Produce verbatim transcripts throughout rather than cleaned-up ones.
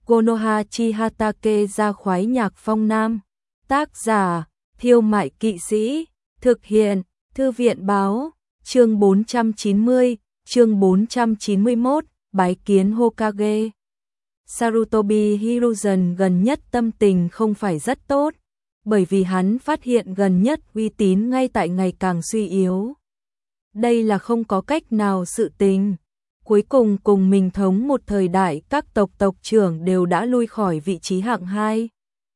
Konoha chi Hatake ra khoái nhạc phong nam. Tác giả, Thiêu Mại Kỵ Sĩ. Thực hiện, Thư viện báo. Chương bốn trăm chín mươi, chương bốn trăm chín mươi mốt, bái kiến Hokage. Sarutobi Hiruzen gần nhất tâm tình không phải rất tốt, bởi vì hắn phát hiện gần nhất uy tín ngay tại ngày càng suy yếu. Đây là không có cách nào sự tình. Cuối cùng cùng mình thống một thời đại các tộc tộc trưởng đều đã lui khỏi vị trí hạng hai.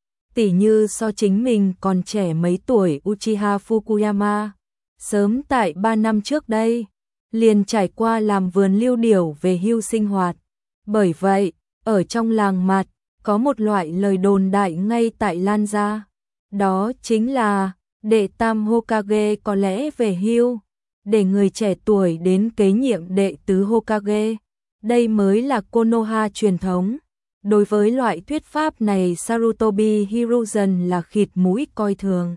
Tỉ như so chính mình còn trẻ mấy tuổi Uchiha Fukuyama, sớm tại ba năm trước đây, liền trải qua làm vườn lưu điểu về hưu sinh hoạt. Bởi vậy, ở trong làng mặt, có một loại lời đồn đại ngay tại lan ra. Đó chính là, đệ tam Hokage có lẽ về hưu, để người trẻ tuổi đến kế nhiệm đệ tứ Hokage. Đây mới là Konoha truyền thống. Đối với loại thuyết pháp này Sarutobi Hiruzen là khịt mũi coi thường.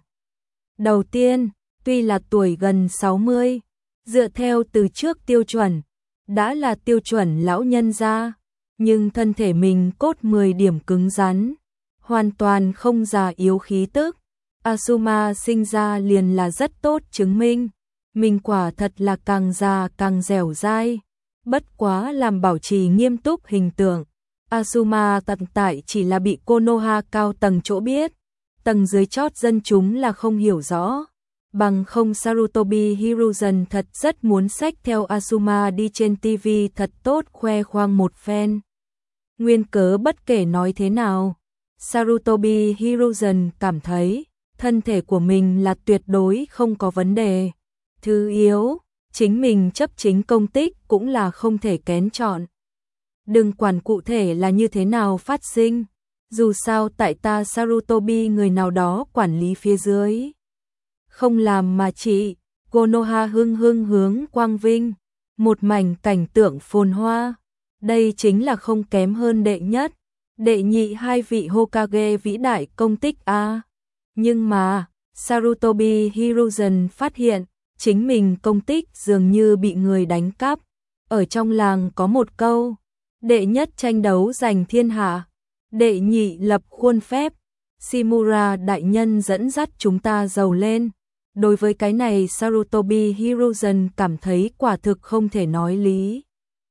Đầu tiên, tuy là tuổi gần sáu mươi, dựa theo từ trước tiêu chuẩn, đã là tiêu chuẩn lão nhân gia, nhưng thân thể mình cốt mười điểm cứng rắn, hoàn toàn không già yếu khí tức. Asuma sinh ra liền là rất tốt chứng minh, mình quả thật là càng già càng dẻo dai. Bất quá làm bảo trì nghiêm túc hình tượng, Asuma tận tại chỉ là bị Konoha cao tầng chỗ biết, tầng dưới chót dân chúng là không hiểu rõ. Bằng không Sarutobi Hiruzen thật rất muốn xách theo Asuma đi trên ti vi thật tốt khoe khoang một phen. Nguyên cớ bất kể nói thế nào, Sarutobi Hiruzen cảm thấy thân thể của mình là tuyệt đối không có vấn đề. Thứ yếu, chính mình chấp chính công tích cũng là không thể kén chọn. Đừng quản cụ thể là như thế nào phát sinh, dù sao tại ta Sarutobi người nào đó quản lý phía dưới. Không làm mà chỉ, Konoha hưng hưng hướng quang vinh, một mảnh cảnh tượng phồn hoa. Đây chính là không kém hơn đệ nhất, đệ nhị hai vị Hokage vĩ đại công tích a. Nhưng mà, Sarutobi Hiruzen phát hiện, chính mình công tích dường như bị người đánh cắp. Ở trong làng có một câu, đệ nhất tranh đấu giành thiên hạ, đệ nhị lập khuôn phép, Shimura đại nhân dẫn dắt chúng ta giàu lên. Đối với cái này Sarutobi Hiruzen cảm thấy quả thực không thể nói lý.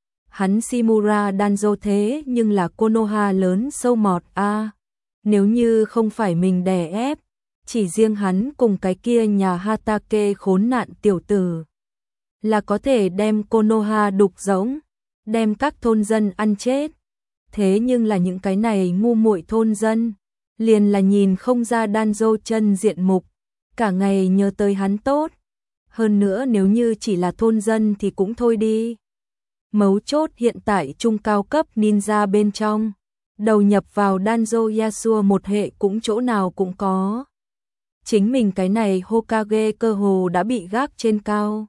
Hắn Shimura Danzo thế nhưng là Konoha lớn sâu mọt a. Nếu như không phải mình đè ép, chỉ riêng hắn cùng cái kia nhà Hatake khốn nạn tiểu tử, là có thể đem Konoha đục rỗng, đem các thôn dân ăn chết. Thế nhưng là những cái này ngu muội thôn dân, liền là nhìn không ra Danzo chân diện mục, cả ngày nhớ tới hắn tốt. Hơn nữa nếu như chỉ là thôn dân thì cũng thôi đi. Mấu chốt hiện tại trung cao cấp ninja bên trong, đầu nhập vào Danzo Yasuo một hệ cũng chỗ nào cũng có. Chính mình cái này Hokage cơ hồ đã bị gác trên cao.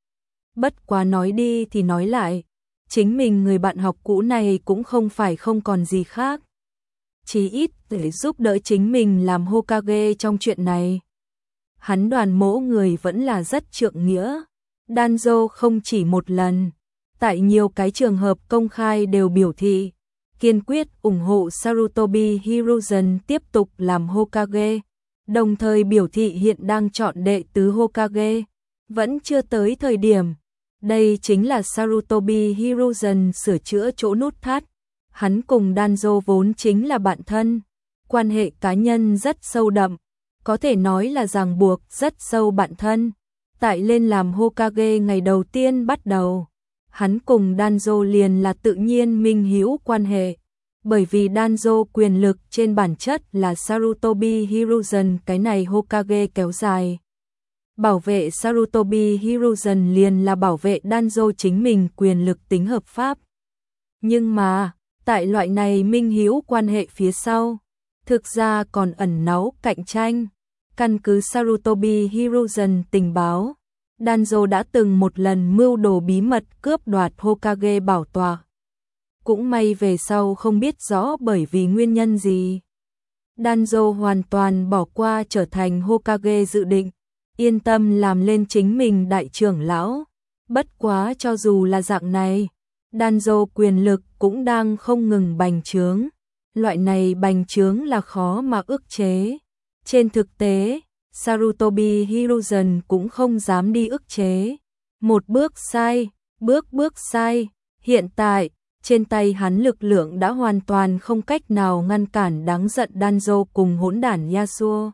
Bất quá nói đi thì nói lại, chính mình người bạn học cũ này cũng không phải không còn gì khác. Chí ít để giúp đỡ chính mình làm Hokage trong chuyện này. Hắn đoàn mỗ người vẫn là rất trượng nghĩa. Danzo không chỉ một lần, tại nhiều cái trường hợp công khai đều biểu thị, kiên quyết ủng hộ Sarutobi Hiruzen tiếp tục làm Hokage. Đồng thời biểu thị hiện đang chọn đệ tứ Hokage, vẫn chưa tới thời điểm. Đây chính là Sarutobi Hiruzen sửa chữa chỗ nút thắt. Hắn cùng Danzo vốn chính là bạn thân, quan hệ cá nhân rất sâu đậm, có thể nói là ràng buộc rất sâu bạn thân. Tại lên làm Hokage ngày đầu tiên bắt đầu, hắn cùng Danzo liền là tự nhiên minh hữu quan hệ. Bởi vì Danzo quyền lực trên bản chất là Sarutobi Hiruzen cái này Hokage kéo dài. Bảo vệ Sarutobi Hiruzen liền là bảo vệ Danzo chính mình quyền lực tính hợp pháp. Nhưng mà, tại loại này minh hữu quan hệ phía sau, thực ra còn ẩn náu cạnh tranh. Căn cứ Sarutobi Hiruzen tình báo, Danzo đã từng một lần mưu đồ bí mật cướp đoạt Hokage bảo tọa. Cũng may về sau không biết rõ bởi vì nguyên nhân gì. Danzo hoàn toàn bỏ qua trở thành Hokage dự định, yên tâm làm lên chính mình đại trưởng lão. Bất quá cho dù là dạng này, Danzo quyền lực cũng đang không ngừng bành trướng. loại này bành trướng là khó mà ức chế. Trên thực tế, Sarutobi Hiruzen cũng không dám đi ức chế. Một bước sai, bước bước sai, hiện tại, trên tay hắn lực lượng đã hoàn toàn không cách nào ngăn cản đáng giận Danzo cùng hỗn đản Yasuo.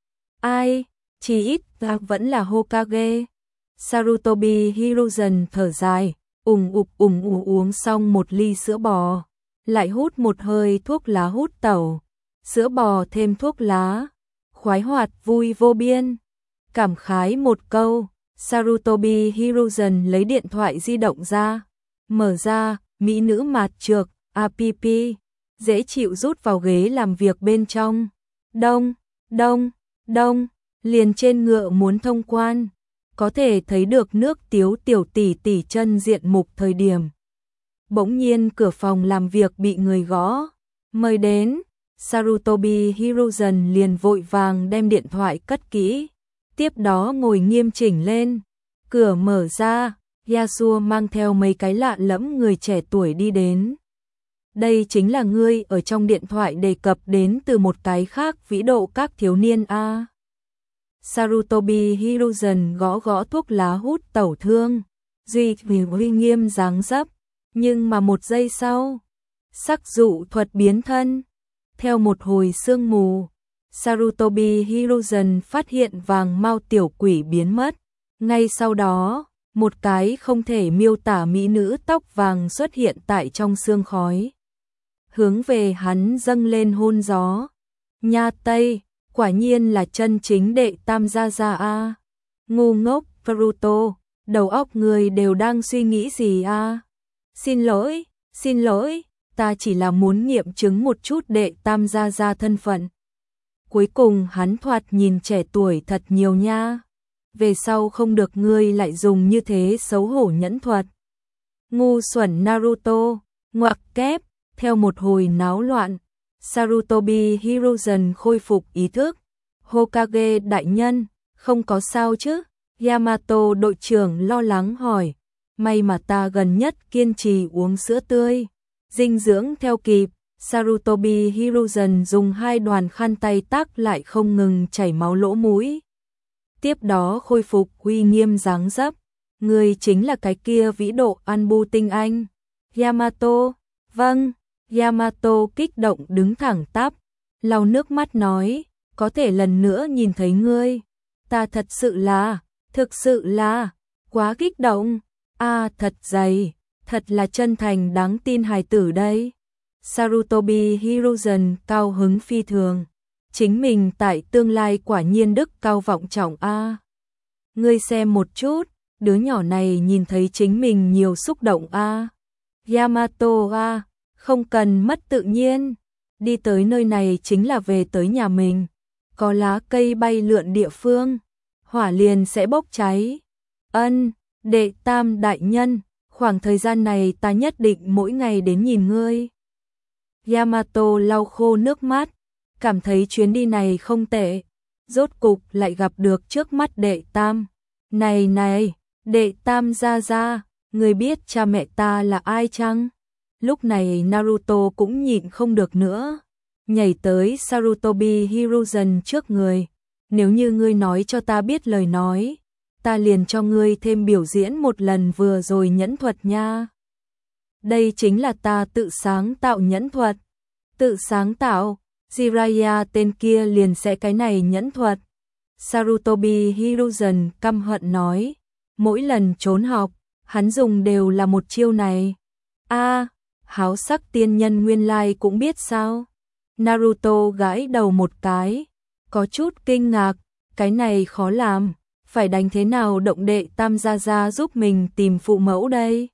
Ai, chỉ ít ta vẫn là Hokage. Sarutobi Hiruzen thở dài, ùng ục ùng ù uống xong một ly sữa bò, lại hút một hơi thuốc lá hút tẩu, sữa bò thêm thuốc lá, khoái hoạt vui vô biên. Cảm khái một câu, Sarutobi Hiruzen lấy điện thoại di động ra, mở ra, mỹ nữ mạt trược, app, dễ chịu rút vào ghế làm việc bên trong. Đông, đông, đông, liền trên ngựa muốn thông quan, có thể thấy được nước tiếu tiểu tỷ tỷ chân diện mục thời điểm. Bỗng nhiên cửa phòng làm việc bị người gõ, mời đến. Sarutobi Hiruzen liền vội vàng đem điện thoại cất kỹ, tiếp đó ngồi nghiêm chỉnh lên. Cửa mở ra, Yasuo mang theo mấy cái lạ lẫm người trẻ tuổi đi đến. Đây chính là ngươi ở trong điện thoại đề cập đến từ một cái khác vĩ độ các thiếu niên a. Sarutobi Hiruzen gõ gõ thuốc lá hút tẩu thương, duy vì uy nghiêm dáng dấp, nhưng mà một giây sau, sắc dụ thuật biến thân. Theo một hồi sương mù, Sarutobi Hiruzen phát hiện vàng mao tiểu quỷ biến mất. Ngay sau đó, một cái không thể miêu tả mỹ nữ tóc vàng xuất hiện tại trong sương khói. Hướng về hắn dâng lên hôn gió. Nha Tây, quả nhiên là chân chính đệ tam gia gia a. Ngu ngốc, Naruto, đầu óc người đều đang suy nghĩ gì a? Xin lỗi, xin lỗi. Ta chỉ là muốn nghiệm chứng một chút đệ tam gia gia thân phận. Cuối cùng hắn thoạt nhìn trẻ tuổi thật nhiều nha. Về sau không được ngươi lại dùng như thế xấu hổ nhẫn thuật. Ngu xuẩn Naruto, ngoặc kép, theo một hồi náo loạn, Sarutobi Hiruzen khôi phục ý thức. Hokage đại nhân, không có sao chứ? Yamato đội trưởng lo lắng hỏi. May mà ta gần nhất kiên trì uống sữa tươi, dinh dưỡng theo kịp. Sarutobi Hiruzen dùng hai đoàn khăn tay tác lại không ngừng chảy máu lỗ mũi. Tiếp đó khôi phục uy nghiêm dáng dấp. Người chính là cái kia vĩ độ Anbu tinh anh. Yamato, vâng. Yamato kích động đứng thẳng tắp, lau nước mắt nói, có thể lần nữa nhìn thấy ngươi. Ta thật sự là, thực sự là, quá kích động. A thật dày, thật là chân thành đáng tin hài tử đây. Sarutobi Hiruzen cao hứng phi thường. Chính mình tại tương lai quả nhiên đức cao vọng trọng a. Ngươi xem một chút, đứa nhỏ này nhìn thấy chính mình nhiều xúc động a. Yamato a, không cần mất tự nhiên. Đi tới nơi này chính là về tới nhà mình. Có lá cây bay lượn địa phương, hỏa liền sẽ bốc cháy. Ân, đệ tam đại nhân, khoảng thời gian này ta nhất định mỗi ngày đến nhìn ngươi. Yamato lau khô nước mắt, cảm thấy chuyến đi này không tệ. Rốt cục lại gặp được trước mắt đệ tam. Này này, đệ tam gia gia, người biết cha mẹ ta là ai chăng? Lúc này Naruto cũng nhịn không được nữa, nhảy tới Sarutobi Hiruzen trước người. Nếu như ngươi nói cho ta biết lời nói, ta liền cho ngươi thêm biểu diễn một lần vừa rồi nhẫn thuật nha. Đây chính là ta tự sáng tạo nhẫn thuật. Tự sáng tạo, Jiraiya tên kia liền sẽ cái này nhẫn thuật. Sarutobi Hiruzen căm hận nói, mỗi lần trốn học, hắn dùng đều là một chiêu này. A, háo sắc tiên nhân nguyên lai cũng biết sao? Naruto gãi đầu một cái, có chút kinh ngạc, cái này khó làm, phải đánh thế nào động đệ tam gia gia giúp mình tìm phụ mẫu đây?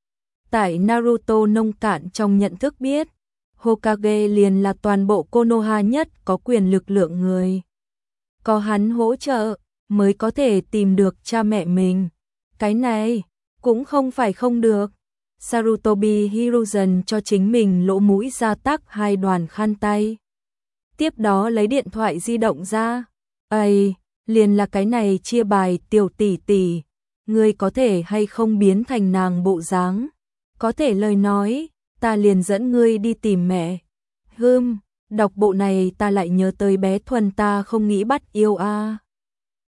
Tại Naruto nông cạn trong nhận thức biết, Hokage liền là toàn bộ Konoha nhất có quyền lực lượng người. Có hắn hỗ trợ, mới có thể tìm được cha mẹ mình. Cái này, cũng không phải không được. Sarutobi Hiruzen cho chính mình lỗ mũi ra tác hai đoàn khăn tay. Tiếp đó lấy điện thoại di động ra. Ây, liền là cái này chia bài tiểu tỷ tỷ. Ngươi có thể hay không biến thành nàng bộ dáng? Có thể lời nói, ta liền dẫn ngươi đi tìm mẹ. Hưm, đọc bộ này ta lại nhớ tới bé Thuần ta không nghĩ bắt yêu a.